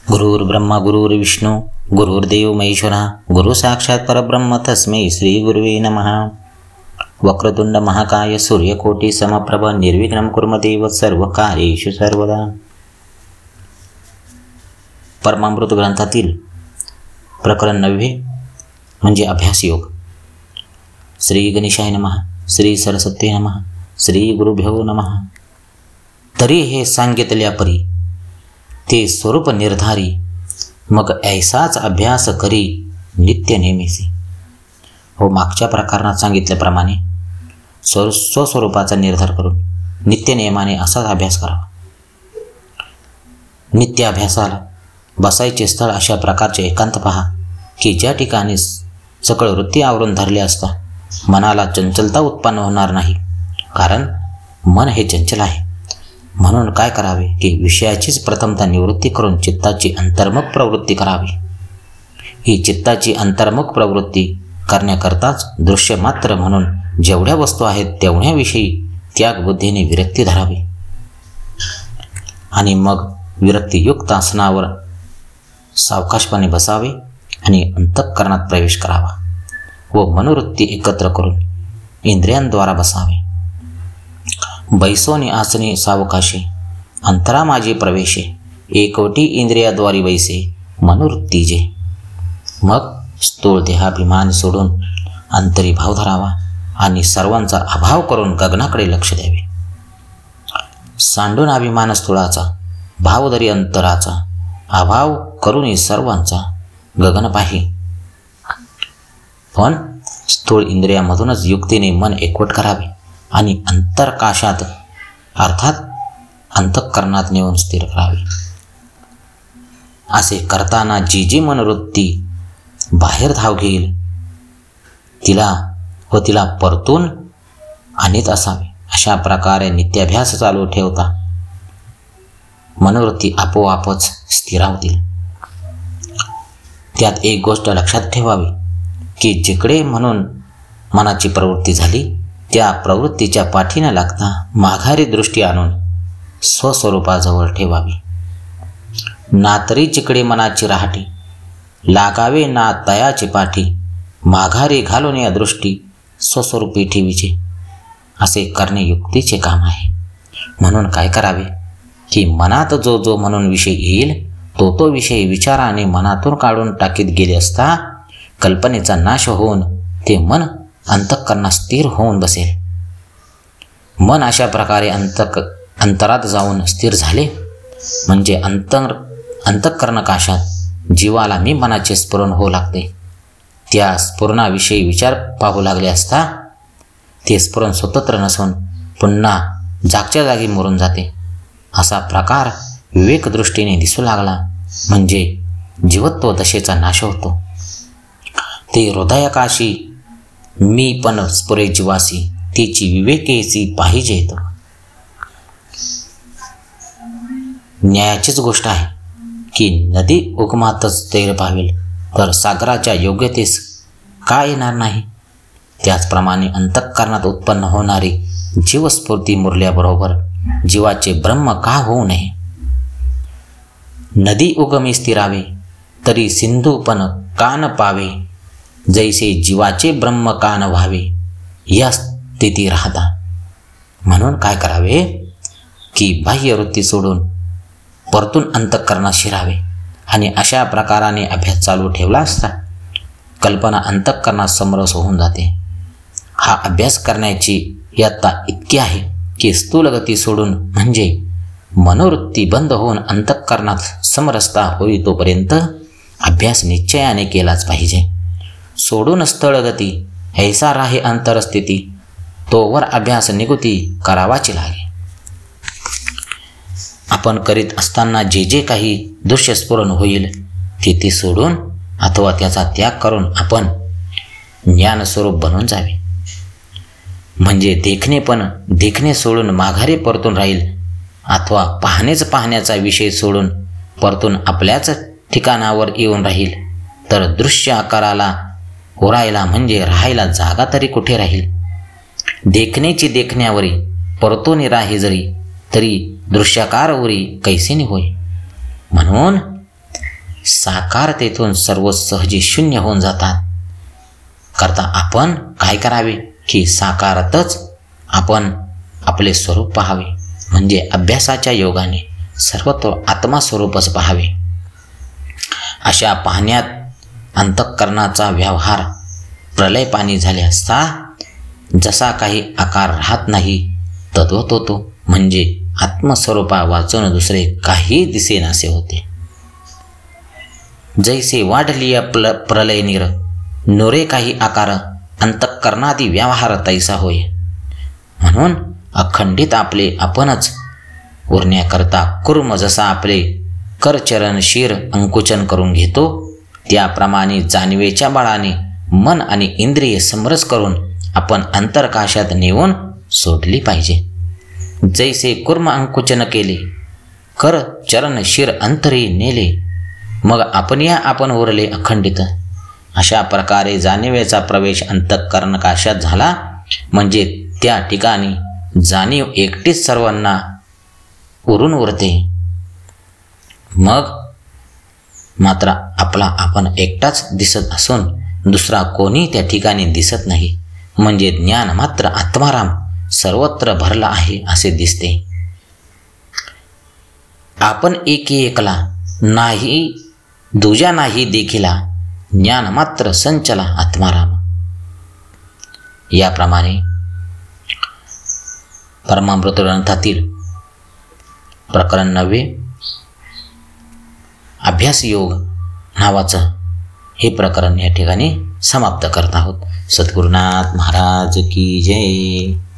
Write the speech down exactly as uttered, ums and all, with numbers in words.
गुरुर्ब्रह्मा गुरुर्विष्णू गुरुर्देव महेश्वरा गुरु साक्षात परब्रह्म तस्मै श्री गुरुवे नमः. वक्रतुंड महाकाय सूर्यकोटी समप्रभ निर्विघ्नं कुर्म देव सर्व कार्येषु सर्वदा. परमामृत ग्रंथातील प्रकरण नववे म्हणजे अभ्यास योग. श्री गणेशाय नमः. श्री सरस्वती नमः. श्री गुरुभ्यो नमः. तरी हे सांगितल्या परी ते स्वरूप निर्धारी, मग ऐसाच अभ्यास करी नित्य नेहमीसी. हो, मागच्या प्रकरणात सांगितल्याप्रमाणे स्व स्वस्वरूपाचा निर्धार करून नित्य नियमाने असाच अभ्यास करावा. नित्य अभ्यासाला बसायचे स्थळ अशा प्रकारचे एकांत पहा की ज्या ठिकाणी सकळ वृत्ती आवरून धरले असता मनाला चंचलता उत्पन्न होणार नाही, कारण मन हे चंचल आहे. म्हणून काय करावे की विषयाचीच प्रथमता निवृत्ती करून चित्ताची अंतर्मुख प्रवृत्ती करावी. ही चित्ताची अंतर्मुख प्रवृत्ती करण्याकरताच दृश्य मात्र म्हणून जेवढ्या वस्तू आहेत तेवढ्याविषयी त्याग बुद्धीने विरक्ती धरावी आणि मग विरक्तीयुक्त आसनावर सावकाशपणे बसावे आणि अंतःकरणात प्रवेश करावा व मनोवृत्ती एकत्र करून इंद्रियांद्वारा बसावे. बैसोनी आसने सावकाशे अंतरा माझे प्रवेशे, एकवटी इंद्रियाद्वारे बैसे मनोवृत्ती जे. मग स्थूळ देहाभिमान सोडून अंतरी भाव धरावा आणि सर्वांचा अभाव करून गगनाकडे लक्ष द्यावे. सांडून अभिमान स्थूळाचा भावधरी अंतराचा अभाव करून सर्वांचा गगन पाही. पण स्थूळ इंद्रियामधूनच युक्तीने मन एकवट करावे आणि अंतरकाशात अर्थात अंतःकरणात नेऊन स्थिर करावे. असे करताना जी जी मनोवृत्ती बाहेर धाव घेईल तिला व तिला परतून आणीत असावे. अशा प्रकारे नित्याभ्यास चालू ठेवता मनोवृत्ती आपोआपच स्थिरावतील. त्यात एक गोष्ट लक्षात ठेवावी की जिकडे म्हणून मनाची प्रवृत्ती झाली त्या प्रवृत्तीच्या पाठीने लागता माघारी दृष्टी आणून स्वस्वरूपाजवळ ठेवावी. ना तरी जिकडे मनाची राहटी लागावे ना तयाची पाठी, माघारी घालून या दृष्टी स्वस्वरूपी ठेवीचे. असे करणे युक्तीचे काम आहे. म्हणून काय करावे की मनात जो जो म्हणून विषय येईल तो तो विषय विचाराने मनातून काढून टाकीत गेले असता कल्पनेचा नाश होऊन ते मन अंतःकरणात स्थिर होऊन बसेल. मन अशा प्रकारे अंतक अंतरात जाऊन स्थिर झाले म्हणजे अंतर अंतःकरणकाशात जीवाला मी मनाचे स्फुरण होऊ लागते. त्या स्फुरणाविषयी विचार पाहू लागले असता ते स्फुरण स्वतंत्र नसून पुन्हा जागच्या जागी मरून जाते. असा प्रकार विवेकदृष्टीने दिसू लागला म्हणजे जीवत्व दशेचा नाश होतो. ते हृदयाकाशी मी पण स्फुरे जीवासी, तिची विवेकेची पाहिजेत. न्यायाचीच गोष्ट आहे की नदी उगमातच तैर पावेल तर सागराच्या योग्यतेस का येणार नाही. त्याचप्रमाणे अंतःकरणात उत्पन्न होणारी जीवस्फूर्ती मुरल्याबरोबर जीवाचे ब्रह्म का होऊ नये. नदी उगमी स्थिरावे तरी सिंधू पण कान पावे, जैसे जीवाचे ब्रह्म कान व्हावे या स्थिती राहता. म्हणून काय करावे की बाह्यवृत्ती सोडून परतून अंतःकरणात शिरावे आणि अशा प्रकाराने अभ्यास चालू ठेवला असता कल्पना अंतःकरणात समरस होऊन जाते. हा अभ्यास करण्याची यत्ता इतकी आहे की स्थूल गती सोडून म्हणजे मनोवृत्ती बंद होऊन अंतःकरणात समरसता होई तोपर्यंत अभ्यास निश्चयाने केलाच पाहिजे. सोडून स्थळगती ऐसा राहे अंतरस्थिती, तोवर अभ्यास निगुती करावाची लागे. आपण करीत असताना जे जे काही दृश्य स्फुरण होईल ते ते सोडून अथवा त्याचा त्याग करून आपण ज्ञानस्वरूप बनून जावे. म्हणजे देखणे पण देखणे सोडून माघारी परतून राहील अथवा पाहणेच पाहण्याचा विषय सोडून परतून आपल्याच ठिकाणावर येऊन राहील तर दृश्य आकाराला उरायला म्हणजे राहायला जागा तरी कुठे राहील. देखण्याची देखण्यावरी परतोनी राही जरी तरी दृश्याकारवरी कैसेनी होय. म्हणून साकारतेतून सर्व सहजी शून्य होऊन जातात. करता आपण काय करावे की साकारातच आपण आपले स्वरूप पाहावे, म्हणजे अभ्यासाच्या योगाने सर्वत्र आत्मास्वरूपच पाहावे. अशा पाहण्यात अंतःकरणाचा व्यवहार प्रलयपानी झाले असता जसा काही आकार राहत नाही तद्वत होतो, म्हणजे आत्मस्वरूपा वाचून दुसरे काही दिसेनासे होते. जैसे वाढलिया प्ल प्रलय निर नोरे काही आकार अंतःकरणादी व्यवहार तैसा होय. म्हणून अखंडित आपले आपणच उरण्याकरता कुर्म जसा आपले करचरण शिर अंकुचन करून घेतो, त्याप्रमाणे जाणीवेच्या बळाने मन आणि इंद्रिय समरस करून आपण अंतरकाशात नेऊन सोडली पाहिजे. जैसे कुर्म अंकुचन केले, कर चरण शिर अंतरी नेले, मग आपण या आपण उरले अखंडित. अशा प्रकारे जाणीवेचा प्रवेश अंतःकरणकाशात झाला, म्हणजे त्या ठिकाणी जाणीव एकटीच सर्वांना उरून उरते. मग मात्र आपला आपण एकटाच दिसत असून दुसरा कोणी त्या ठिकाणी दिसत नाही, म्हणजे ज्ञान मात्र आत्माराम सर्वत्र भरला आहे असे दिसते. आपण एकी एकला नाही दुजा नाही देखिला, ज्ञान मात्र संचला आत्माराम. याप्रमाणे परमामृत ग्रंथातील प्रकरण नववे अभ्यास योग नावाचं हे प्रकरण या ठिकाणी समाप्त करत आहोत. सद्गुरुनाथ महाराज की जय.